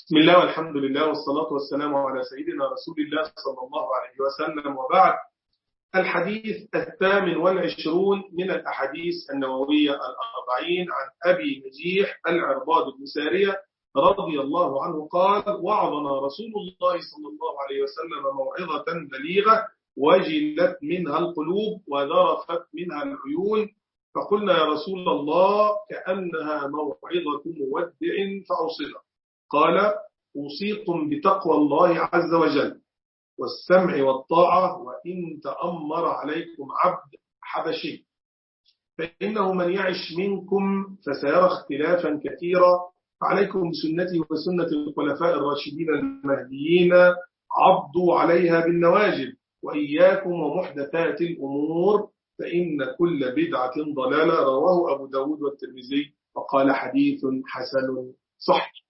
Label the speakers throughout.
Speaker 1: بسم الله والحمد لله والصلاة والسلام على سيدنا رسول الله صلى الله عليه وسلم، وبعد. الحديث 28 من الأحاديث النووية 40 عن أبي نجيح العرباض بن سارية رضي الله عنه قال: وعظنا رسول الله صلى الله عليه وسلم موعظة بليغة وجلت منها القلوب وذرفت منها العيون، فقلنا يا رسول الله كأنها موعظة مودع فأوصنا. قال: أوصيكم بتقوى الله عز وجل والسمع والطاعة وإن تأمر عليكم عبد حبشي، فإنه من يعش منكم فسيرى اختلافا كثيرا، فعليكم بسنتي وسنة الخلفاء الراشدين المهديين عضوا عليها بالنواجذ، وإياكم ومحدثات الأمور فإن كل بدعة ضلالة. رواه أبو داود والترمذي وقال حديث حسن صحيح.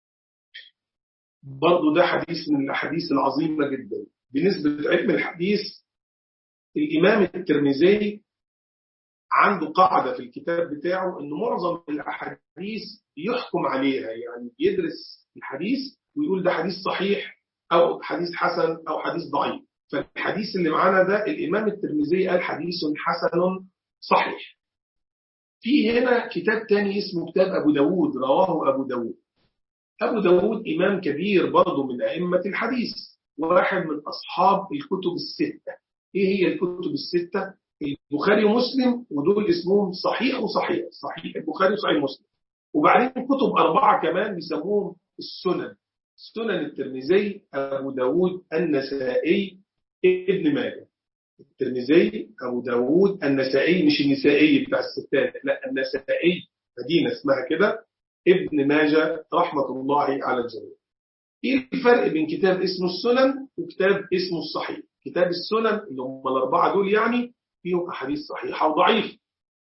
Speaker 1: برضو ده حديث من الأحاديث العظيمة جدا. بالنسبة لعلم الحديث، الإمام الترمذي عنده قاعدة في الكتاب بتاعه إنه معظم الأحاديث يحكم عليها، يعني يدرس الحديث ويقول ده حديث صحيح أو حديث حسن أو حديث ضعيف. فالحديث اللي معانا ده الإمام الترمذي قال حديث حسن صحيح. في هنا كتاب تاني اسمه كتاب أبو داود، رواه أبو داود. أبو داود إمام كبير برضه من أئمة الحديث، واحد من أصحاب الكتب الستة. إيه هي الكتب الستة؟ البخاري ومسلم، ودول اسمهم صحيح وصحيح، صحيح البخاري وصحيح مسلم. وبعدين كتب 4 كمان بيسموهم السنن: سنن الترمذي، أبو داود، النسائي، ابن ماجه. الترمذي، أبو داود، النسائي، مش النسائي بتاع الستات، لا النسائي، مدينة اسمها كده، ابن ماجه، رحمة الله على الجميع. ايه الفرق بين كتاب اسمه السنن وكتاب اسمه الصحيح؟ كتاب السنن اللي هم ال4 دول يعني فيهم أحاديث صحيحة وضعيفة.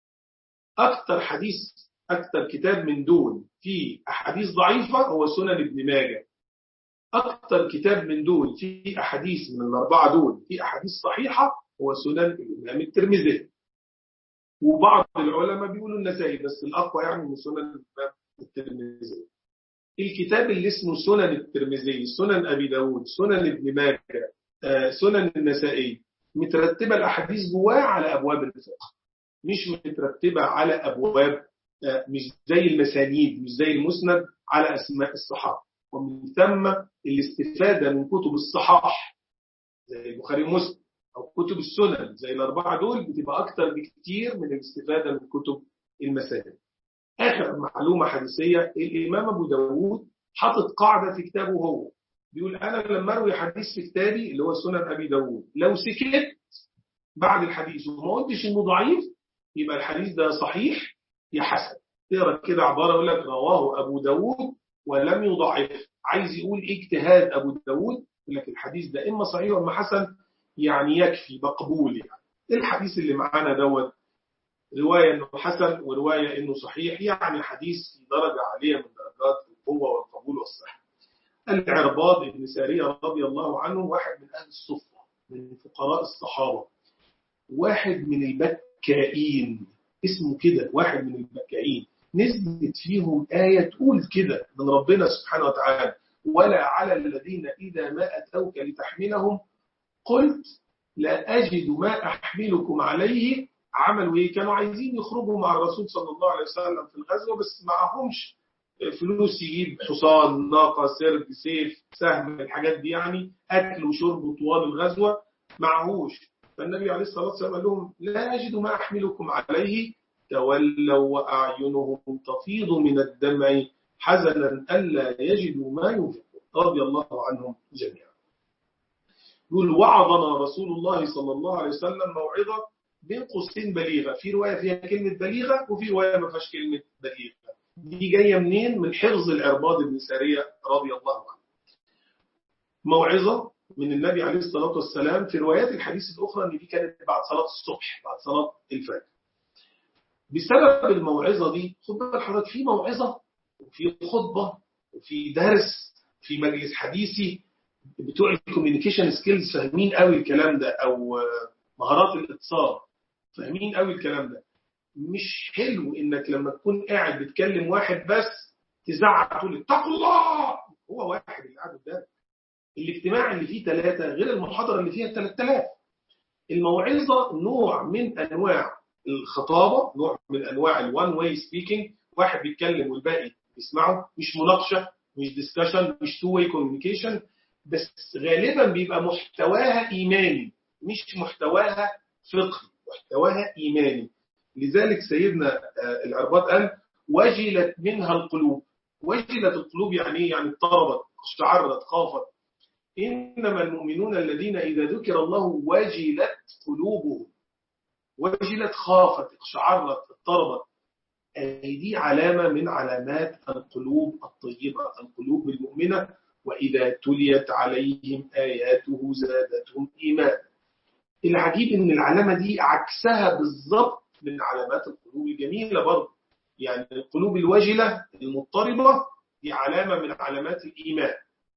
Speaker 1: أكثر كتاب من دول فيه أحاديث ضعيفة هو سنن ابن ماجه. أكثر كتاب من دول فيه أحاديث من ال4 دول فيه أحاديث صحيحة هو سنن الإمام الترمذي. وبعض العلماء بيقولوا النسائي، بس الأقوى يعني من سنن الإمام الترمذي. الكتاب اللي اسمه سنن الترمذي، سنن أبي داود، سنن ابن ماجه، سنن النسائي، مترتبة الأحاديث جواه على أبواب الفقه، مش مترتبة على أبواب، مش زي المسانيد، مش زي المسند على أسماء الصحابة. ومن ثم الاستفادة من كتب الصحاح زي البخاري ومسلم أو كتب السنن زي ال4 دول بتبقى أكتر بكتير من الاستفادة من كتب المسانيد. آخر معلومة حديثية: الإمام أبو داود حاطط قاعدة في كتابه، هو بيقول أنا لما أروي حديث في كتابي اللي هو سنن أبي داود، لو سكت بعد الحديث وما قلتش إنه ضعيف يبقى الحديث ده صحيح يا حسن. تقرأ كده عبارة يقول لك رواه أبو داود ولم يضعف، عايز يقول اجتهاد أبو داود، يقول لك الحديث ده إما صحيح وإما حسن، يعني يكفي مقبول. يعني الحديث اللي معانا دوت رواية إنه حسن ورواية إنه صحيح، يعني حديث في درجة عالية من درجات القوة والقبول والصحة. العرباض بن سارية رضي الله عنه واحد من أهل الصفة، من فقراء الصحابة، واحد من البكائين، اسمه كده واحد من البكائين. نزلت فيهم آية تقول كده من ربنا سبحانه وتعالى: ولا على الذين إذا ما أتوك لتحملهم قلت لا أجد ما أحملكم عليه. عملوا إيه؟ كانوا عايزين يخرجوا مع الرسول صلى الله عليه وسلم في الغزوة، بس معهمش فلوس يجيب حصان، ناقة، سرب، سيف، سهم، الحاجات دي، يعني أكل وشرب طوال الغزوة معهوش. فالنبي عليه الصلاة والسلام قال لهم لا أجد ما أحملكم عليه، تولوا وأعينهم تفيض من الدمع حزنا ألا يجدوا ما ينفقون، رضي الله عنهم جميعا. يقول: وعظنا رسول الله صلى الله عليه وسلم موعظة بين قوسين بليغة. في رواية فيها كلمة بليغة وفي رواية ما فيهاش كلمة بليغة. دي جاية منين؟ من حفظ العرباض بن سارية رضي الله عنه. موعظة من النبي عليه الصلاة والسلام. في روايات الحديث الأخرى أن دي كانت بعد صلاة الصبح، بعد صلاة الفجر. بسبب الموعظة دي، خد بالك حضرتك، في موعظة وفي خطبة وفي درس في مجلس حديثي، بتوع الكوميونيكيشن سكيلز فاهمين قوي الكلام ده، او مهارات الاتصال فاهمين قوي الكلام ده. مش حلو انك لما تكون قاعد بتكلم واحد بس تزعق تقول اتقوا الله، هو هو واحد اللي قاعد قدامك. الاجتماع اللي فيه 3 غير المحاضرة اللي فيها 3000. الموعظة نوع من أنواع الخطابة، نوع من أنواع الوان واي سبيكينج، واحد بيتكلم والباقي بيسمعه، مش مناقشة، مش ديسكشن، مش تو واي كوميونيكيشن، بس غالبا بيبقى محتواها إيماني مش محتواها فقهي، محتواها إيماني. لذلك سيدنا العرباط قال وجلت منها القلوب. وجلت القلوب يعني ايه؟ يعني اضطربت، اشتعرت، خافت. إنما المؤمنون الذين إذا ذكر الله وجلت قلوبهم. وجلت، خافت، اشتعرت، اضطربت. دي علامة من علامات القلوب الطيبة، القلوب المؤمنة. وإذا تليت عليهم آياته زادتهم إيمانا. العجيب إن العلامة دي عكسها بالضبط من علامات القلوب الجميلة برضه. يعني القلوب الوجلة المضطربة دي علامة من علامات الإيمان.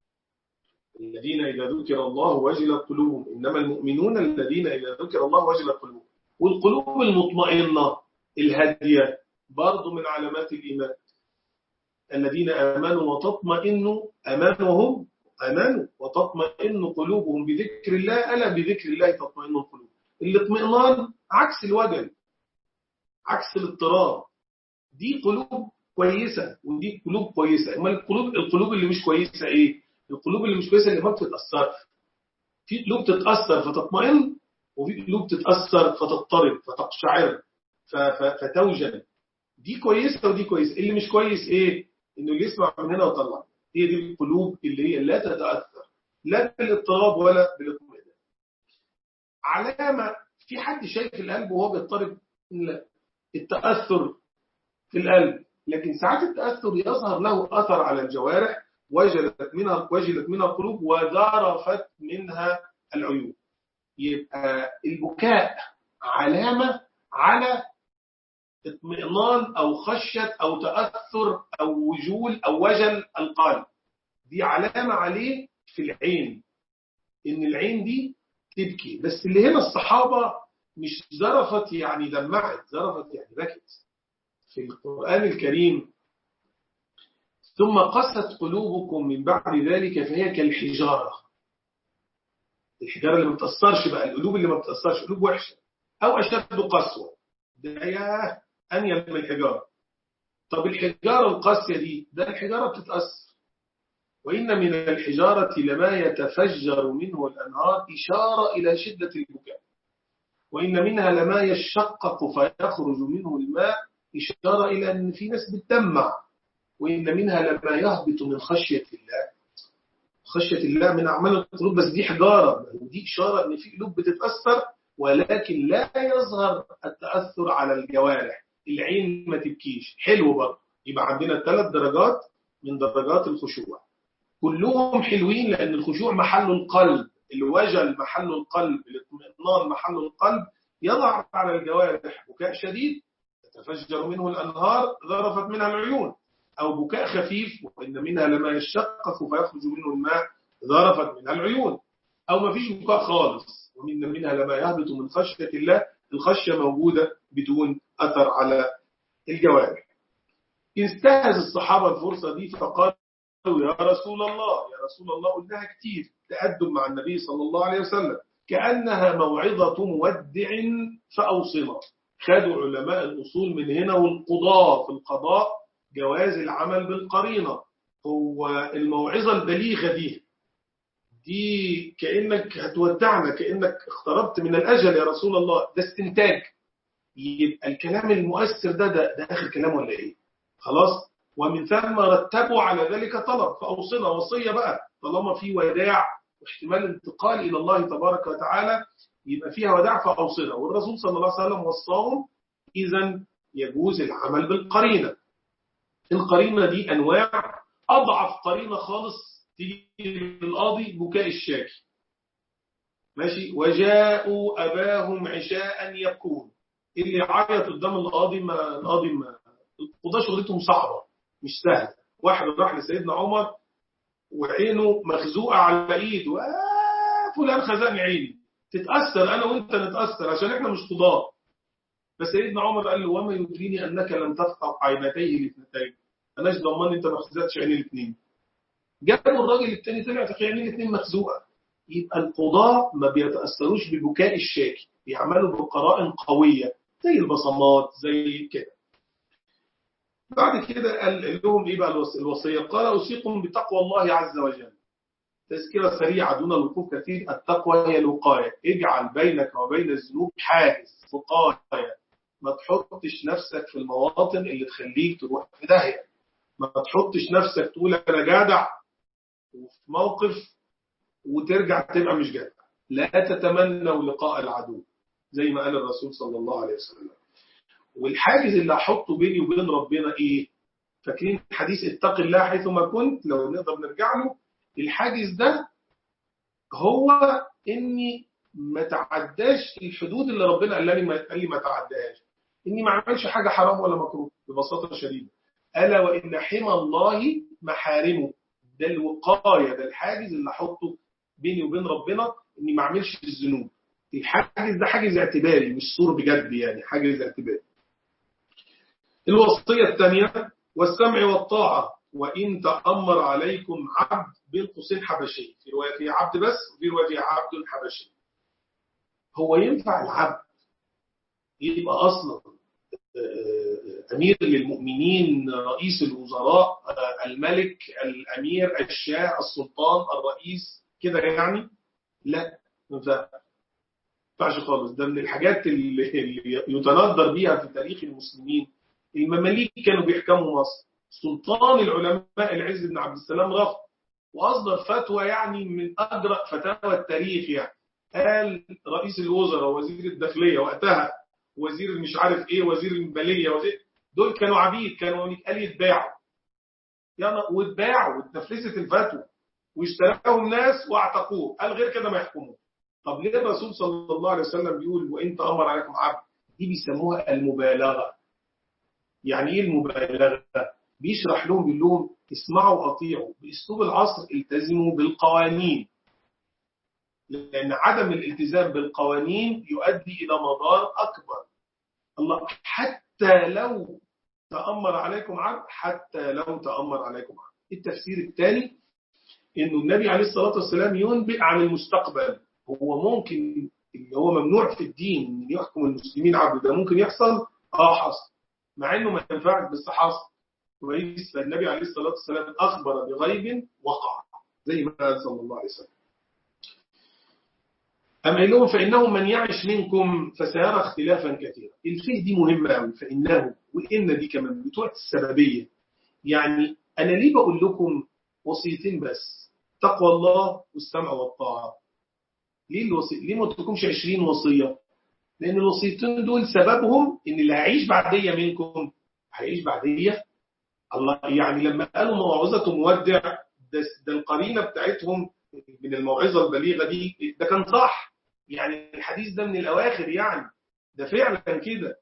Speaker 1: الذين إذا ذكر الله وجلت قلوبهم، إنما المؤمنون الذين إذا ذكر الله وجلت قلوبهم. والقلوب المطمئنة الهادية برضو من علامات الإيمان. الذين آمنوا وتطمئن أمانهم، آمنوا وتطمئن قلوبهم بذكر الله، ألا بذكر الله تطمئن القلوب. الاطمئنان عكس الوجل، عكس الاضطراب. دي قلوب كويسة ودي قلوب كويسة. أما القلوب اللي مش كويسة إيه؟ القلوب اللي مش كويسة اللي ما بتتأثر. في قلوب تتأثر فتطمئن، وفي قلوب تتأثر فتضطرب فتقشعر فتوجل. دي كويسة ودي كويسة. اللي مش كويس إيه؟ إنه اللي يسمع من هنا وطلع. هي دي القلوب اللي هي لا تتأثر لا بالاضطراب ولا بالاطمئنان. علامة في حد شايف القلب وهو بيضطرب؟ لا، التأثر في القلب، لكن ساعات التأثر يظهر له أثر على الجوارح. وجلت منها القلوب وذرفت منها العيون. يبقى البكاء علامة على اطمئنان أو خشية أو تأثر أو وجول أو وجل القلب. دي علامة عليه في العين، إن العين دي تبكي. بس اللي هنا الصحابة مش ذرفت يعني دمعت، ذرفت يعني بكت. في القرآن الكريم ثم قست قلوبكم من بعد ذلك فهي كالحجارة. الحجارة اللي ما بتأثرش بقى، القلوب اللي ما بتأثرش، قلوب وحشة أو أشد قسوة، ده ياه أنيل من الحجارة. طب الحجارة القاسية دي، ده الحجارة بتتأثر. وإن من الحجارة لما يتفجر منه الأنهار، إشارة إلى شدة البكاء. وإن منها لما يشقق فيخرج منه الماء، إشارة إلى أن في ناس بتدمع. وإن منها لما يهبط من خشية الله. خشية الله من أعمال القلوب، بس دي حجارة، ودي إشارة أن في قلوب بتتأثر ولكن لا يظهر التأثر على الجوارح. العين ما تبكيش، حلو برضه. يبقى عندنا 3 درجات من درجات الخشوع، كلهم حلوين، لأن الخشوع محل القلب، الوجل محل القلب، الاطمئنان محل القلب. يضع على الجوارح بكاء شديد تتفجر منه الأنهار ذرفت منها العيون، أو بكاء خفيف وإن منها لما يشقق فيخرج منه الماء ذرفت منها العيون، أو ما فيش بكاء خالص. ومن منها لما يهبط من خشية الله، الخشية موجودة بدون أثر على الجوارح. انتهز الصحابة الفرصة دي فقالوا يا رسول الله، قلناها كتير، تأدب مع النبي صلى الله عليه وسلم، كأنها موعظة مودع فأوصنا. خدوا علماء الأصول من هنا، والقضاء في القضاء جواز العمل بالقرينة. هو الموعظة البليغة دي كأنك هتودعنا، كأنك اقتربت من الأجل يا رسول الله، ده استنتاج. يبقى الكلام المؤثر ده آخر كلام ولا إيه؟ خلاص. ومن ثم رتبوا على ذلك طلب، فأوصنا وصية بقى، طالما في وداع واحتمال انتقال إلى الله تبارك وتعالى يبقى فيها وداع، فأوصنا. والرسول صلى الله عليه وسلم وصاهم، إذن يجوز العمل بالقرينة. القرينة دي أنواع. أضعف قرينة خالص تيجي للقاضي بكاء الشاكي، ماشي، وجاءوا أباهم عشاء يبكون. اللي يعيط قدام القاضي ما القضاة شغلتهم صعبة مش سهلة. واحد راح لسيدنا عمر وعينه مخزوقة على ايده، فلان خزقني عيني، تتأثر أنا وانت نتأثر عشان احنا مش قضاة. فسيدنا عمر قال له وما يدريني أنك لم تفقع عينتيه الاثنتين، أناش ضمان انت ما خزقتش عيني الاثنين. جابوا الراجل التاني طلع في عينين الاثنين مخزوقة. يبقى القضاة ما بيتأثروش ببكاء الشاكي، بيعملوا بقرائن قوية زي البصمات زي كده. بعد كده قال لهم ايه بقى الوصية؟ قال أوصيكم بتقوى الله عز وجل. تذكرة سريعة دون الوقوف كثير. التقوى هي الوقاية. اجعل بينك وبين الذنوب حاجز، وقاية. ما تحطش نفسك في المواطن اللي تخليك تروح في داهية. ما تحطش نفسك تقول أنا جدع وفي موقف وترجع تبقى مش جدع. لا تتمنوا لقاء العدو زي ما قال الرسول صلى الله عليه وسلم. والحاجز اللي هحطه بيني وبين ربنا ايه؟ فاكرين حديث اتق الله حيثما كنت؟ لو نقدر نرجع له. الحاجز ده هو اني ما تعداش الحدود اللي ربنا قال لي ما تعداهاش. اني ما اعملش حاجه حرام ولا مكروه ببساطه شديده. الا وان حمى الله محارمه. ده الوقايه، ده الحاجز اللي احطه بيني وبين ربنا، اني ما اعملش الذنوب. الحاجز ده حاجز اعتباري مش صور بجد، يعني حاجز اعتباري. الوصيه الثانيه والسمع والطاعه وان تامر عليكم عبد بين قوسين حبشي. في روايه فيها عبد بس، وفي روايه فيها عبد حبشي. هو ينفع العبد يبقى اصلا امير للمؤمنين، رئيس الوزراء، الملك، الامير، الشاه، السلطان، الرئيس كده يعني؟ لا، ما ينفعش خالص. ده من الحاجات اللي يتندر بيها في تاريخ المسلمين. المماليك كانوا بيحكموا مصر، سلطان العلماء العز بن عبد السلام رفض واصدر فتوى يعني من اجرأ فتاوى التاريخ. يعني قال رئيس الوزراء ووزير الداخليه وقتها، وزير مش عارف ايه، وزير الماليه، دول كانوا عبيد، كانوا قال يتباعوا. يعني واتباعوا واتنفذت الفتوى واشتراهم ناس واعتقوه، قال غير كده ما يحكموا. طب ليه الرسول صلى الله عليه وسلم بيقول وان تامر عليكم عبد؟ دي بيسموها المبالغه. يعني ايه المبالغه؟ بيشرح لهم، بيقول لهم اسمعوا واطيعوا باسلوب العصر، التزموا بالقوانين، لان عدم الالتزام بالقوانين يؤدي الى مضار اكبر. الله حتى لو تامر عليكم عبد، حتى لو تامر عليكم عبد. التفسير الثاني انه النبي عليه الصلاه والسلام ينبئ عن المستقبل. هو ممكن اللي هو ممنوع في الدين ان يحكم المسلمين عبد، ده ممكن يحصل. حصل، مع انه ما ينفعش بس حصل كويس. فالنبي عليه الصلاه والسلام اخبر بغيب وقع زي ما قال صلى الله عليه وسلم. أما لهم فإنه من يعش منكم فسيرى اختلافا كثيرا. الفيه دي مهمة قوي، فإنه وإن دي كمان بتوع السببية. يعني أنا ليه بقول لكم وصيتين بس؟ تقوى الله والسمع والطاعة. ليه ما تكونش 20 وصية؟ لأن الوصيتين دول سببهم إن اللي هيعيش بعدية منكم هيعيش بعدية. الله، يعني لما قالوا موعظة مودع، ده القرينة بتاعتهم من الموعظة البليغة دي، ده كان صح. يعني الحديث ده من الأواخر، يعني ده فعلا كده.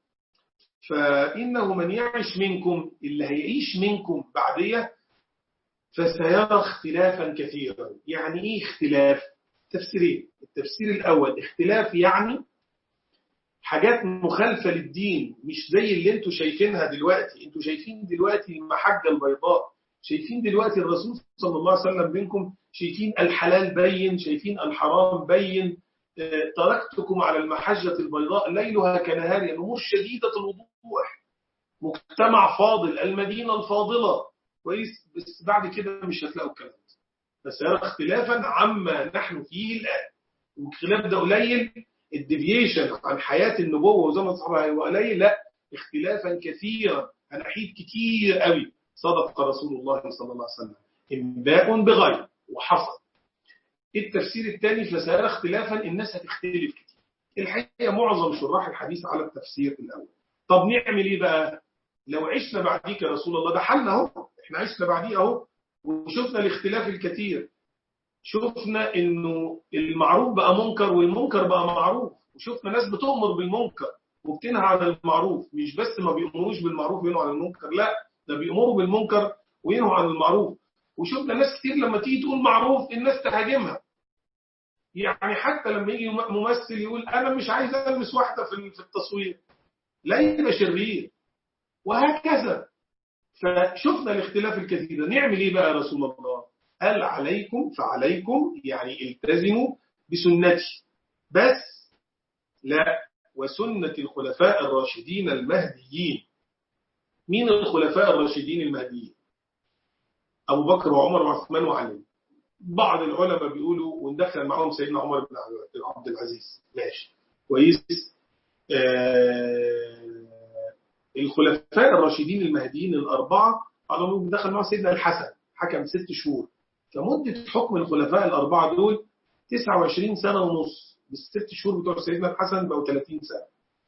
Speaker 1: فإنه من يعيش منكم، اللي هيعيش منكم بعدية، فسيرى اختلافا كثيرا. يعني إيه اختلاف؟ تفسيرين. التفسير الأول، اختلاف يعني حاجات مخالفة للدين، مش زي اللي انتوا شايفينها دلوقتي. انتوا شايفين دلوقتي المحجة البيضاء، شايفين دلوقتي الرسول صلى الله عليه وسلم بينكم، شايفين الحلال بين، شايفين الحرام بين. تركتكم على المحجة البيضاء ليلها كنهارها، الأمور شديدة الوضوح، مجتمع فاضل، المدينة الفاضلة كويس. بس بعد كده مش هتلاقوا الكلام ده، بس يرى اختلافا عما نحن فيه الآن. والاختلاف ده قليل، الديفيشن عن حياة النبوة وزمن الصحابة هيبقى قليل، لا، اختلافا كثيرا، أناحيد كتير قوي. صدق رسول الله صلى الله عليه وسلم، انباء بغيب وحصل. التفسير الثاني، فسيرى اختلافا، الناس هتختلف كتير. الحقيقة معظم شراح الحديث على التفسير الأول. طب نعمل ايه بقى لو عشنا بعديك يا رسول الله؟ ده حالنا اهو، احنا عشنا بعديه اهو وشفنا الاختلاف الكثير. شفنا انه المعروف بقى منكر والمنكر بقى معروف، وشفنا ناس بتؤمر بالمنكر وبتنهى عن المعروف. مش بس ما بيأمروش بالمعروف وينهوا عن المنكر، لا، ده بيأمروا بالمنكر وينهوا عن المعروف. وشفنا ناس كتير لما تيجي تقول معروف الناس تهاجمها. يعني حتى لما يجي ممثل يقول انا مش عايز المس واحده في التصوير، لا، يبقى شرير، وهكذا. فشفنا الاختلاف الكثير. نعمل ايه بقى يا رسول الله؟ قال عليكم، فعليكم يعني التزموا بسنتي بس، لا وسنة الخلفاء الراشدين المهديين. مين الخلفاء الراشدين المهديين؟ أبو بكر وعمر وعثمان وعلي. بعض العلماء بيقولوا وندخل معهم سيدنا عمر بن عبد العزيز، ماشي كويس. الخلفاء الراشدين المهديين الأربعة قالوا ندخل معهم سيدنا الحسن، حكم 6 شهور. فمدة حكم الخلفاء الأربعة دول 29 سنة ونص، بالست شهور بتوع سيدنا الحسن بقوا 30 سنة.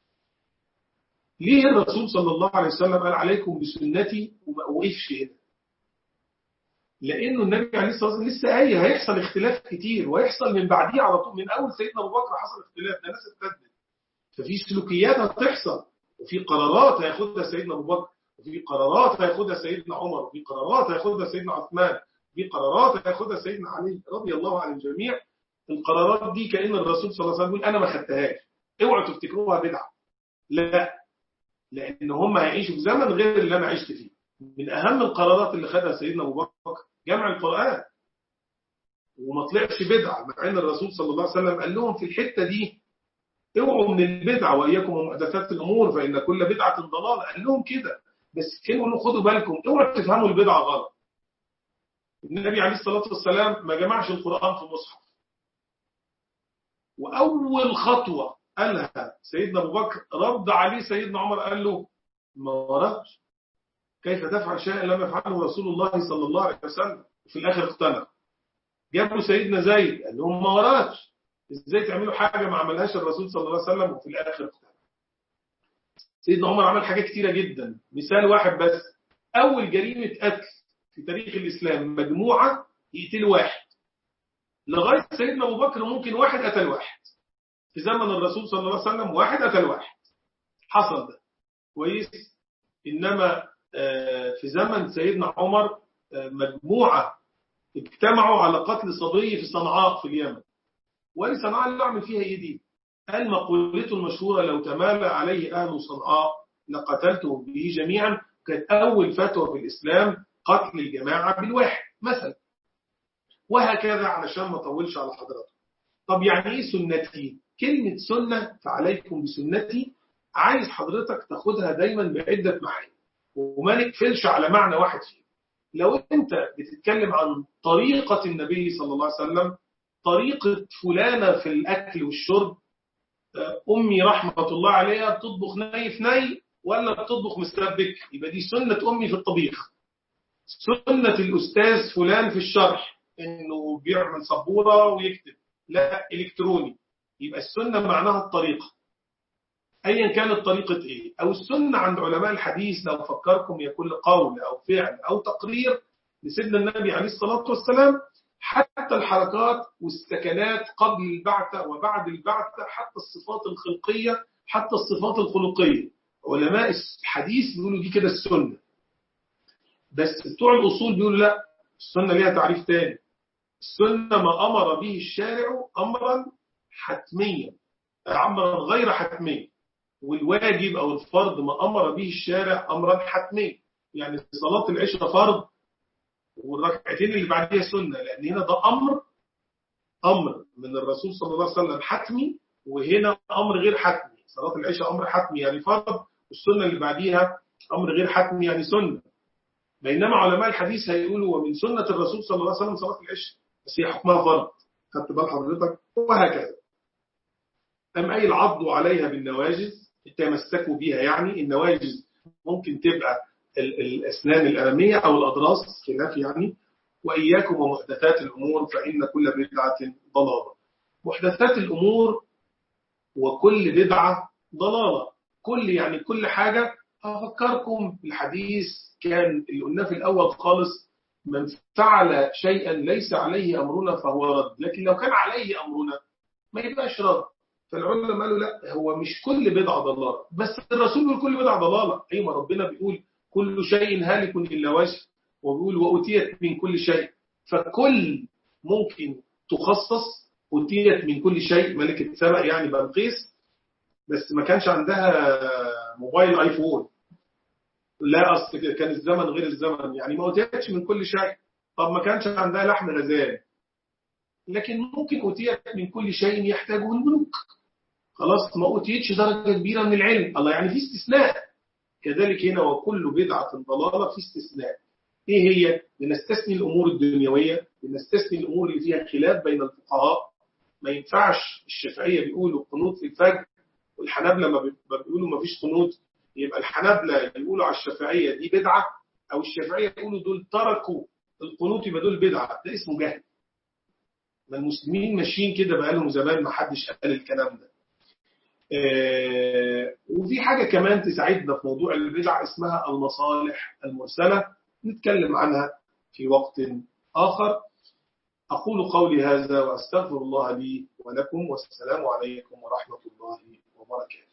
Speaker 1: ليه الرسول صلى الله عليه وسلم قال عليكم بسنتي وما وقفش هنا؟ لأنه النبي عليه الصلاة والسلام لسه قايل هيحصل اختلاف كتير، ويحصل من بعديه على طول. من أول سيدنا أبو بكر حصل اختلاف، ده ناس اتبدل، ففي سلوكيات هتحصل، وفي قرارات هياخدها سيدنا أبو بكر، وفي قرارات هياخدها سيدنا عمر، وفي قرارات هياخدها سيدنا عثمان، وفي قرارات هياخدها سيدنا علي رضي الله عن الجميع. القرارات دي كأن الرسول صلى الله عليه وسلم يقول أنا ما خدتهاش، اوعوا تفتكروها بدعة، لا، لأن هم هيعيشوا في زمن غير اللي أنا عشت فيه. من أهم القرارات اللي خدها سيدنا أبو بكر جمع القرآن، وما طلعش بدعة، مع أن الرسول صلى الله عليه وسلم قال لهم في الحتة دي اوعوا من البدعة وإياكم ومحدثات الأمور فإن كل بدعة ضلالة، قال لهم كده. بس كانوا خدوا بالكم اوعوا تفهموا البدعة غلط. النبي عليه الصلاة والسلام ما جمعش القرآن في مصحف، وأول خطوة قالها سيدنا أبو بكر رد عليه سيدنا عمر، قال له ما وردش، كيف تفعل شيئا لم يفعله رسول الله صلى الله عليه وسلم؟ وفي الآخر اقتنع. جابوا سيدنا زيد قال لهم ما وردش، ازاي تعملوا حاجة ما عملهاش الرسول صلى الله عليه وسلم؟ وفي الآخر اقتنع. سيدنا عمر عمل حاجات كتيرة جدا، مثال واحد بس، أول جريمة قتل في تاريخ الإسلام مجموعة يقتلوا واحد. لغاية سيدنا أبو بكر ممكن واحد قتل واحد، في زمن الرسول صلى الله عليه وسلم واحد قتل واحد، حصل ده كويس. إنما في زمن سيدنا عمر مجموعة اجتمعوا على قتل صبي في صنعاء في اليمن. وقال صنعاء اللي أعمل فيها إيه دي؟ قال مقولته المشهورة لو تمالى عليه أهل صنعاء لقتلتهم به جميعا. كانت أول فتوى في الإسلام قتل الجماعة بالواحد مثلا، وهكذا علشان ما أطولش على حضراتكم. طب يعني إيه سنتي؟ كلمة سنة فعليكم بسنتي عايز حضرتك تاخدها دايما بعدة معاني، وما نقفلش على معنى واحد فيه. لو أنت بتتكلم عن طريقة النبي صلى الله عليه وسلم، طريقة فلانة في الأكل والشرب، أمي رحمة الله عليها بتطبخ ني في ني ولا بتطبخ مستبك، يبقى دي سنة أمي في الطبيخ. سنة الأستاذ فلان في الشرح إنه بيعمل سبورة ويكتب، لا إلكتروني، يبقى السنة معناها الطريقة أيا كانت طريقة إيه. أو السنة عند علماء الحديث لو فكركم يكون قول أو فعل أو تقرير لسيدنا النبي عليه الصلاة والسلام، حتى الحركات والسكنات قبل البعثة وبعد البعثة، حتى الصفات الخلقية حتى الصفات الخلقية، علماء الحديث بيقولوا دي كده السنة. بس بتوع الأصول بيقولوا لا، السنة ليها تعريف تاني. السنة ما أمر به الشارع أمرا حتميا، أمرا غير حتمي، والواجب أو الفرض ما أمر به الشارع أمرا حتمي. يعني صلاة العشاء فرض والركعتين اللي بعديها سنة، لأن هنا ده أمر من الرسول صلى الله عليه وسلم حتمي، وهنا أمر غير حتمي. صلاة العشاء أمر حتمي يعني فرض، والسنة اللي بعديها أمر غير حتمي يعني سنة. بينما علماء الحديث هيقولوا ومن سنة الرسول صلى الله عليه وسلم صلاة العشاء، بس هي حكمها فرض، خدت بال حضرتك؟ وهكذا. أم أي العض عليها بالنواجز، تمسكوا بيها، يعني النواجز ممكن تبقى الأسنان الأمامية أو الأضراس خلاف يعني. وإياكم ومحدثات الأمور فإن كل بدعة ضلالة. محدثات الأمور وكل بدعة ضلالة، كل يعني كل حاجة. أفكركم بالحديث كان اللي قلناه في الأول خالص، من فعل شيئا ليس عليه أمرنا فهو رد، لكن لو كان عليه أمرنا ما يبقاش رد. فالعلماء قالوا لا، هو مش كل بدعة ضلالة، بس الرسول بيقول كل بدعة ضلالة. أيما ربنا بيقول كل شيء هالك إلا وجه، وبيقول وأتيت من كل شيء، فكل ممكن تخصص. أتيت من كل شيء ملكة سبأ يعني بلقيس، بس ما كانش عندها موبايل آيفون، لا أصل كان الزمن غير الزمن، يعني ما أتيتش من كل شيء. طب ما كانش عندها لحم غزال، لكن ممكن أوتيت من كل شيء يحتاجه الملوك. خلاص، ما أوتيتش درجة كبيرة من العلم، الله يعني في استثناء. كذلك هنا، وكل بدعة ضلالة، في استثناء. إيه هي؟ لنستثني الأمور الدنيوية، لنستثني الأمور اللي فيها خلاف بين الفقهاء. ما ينفعش الشافعية بيقولوا قنوت في الفجر والحنابلة ما بيقولوا ما فيش قنوت، يبقى الحنابلة يقولوا على الشافعية دي بدعة، أو الشافعية يقولوا دول تركوا القنوت يبقى دول بدعة. ده اسمه جهل. ما المسلمين ماشيين كده بقالهم زمان، ما حدش قال الكلام ده. وفي حاجة كمان تساعدنا في موضوع البدع اسمها المصالح المرسلة، نتكلم عنها في وقت آخر. أقول قولي هذا وأستغفر الله لي ولكم، والسلام عليكم ورحمة الله وبركاته.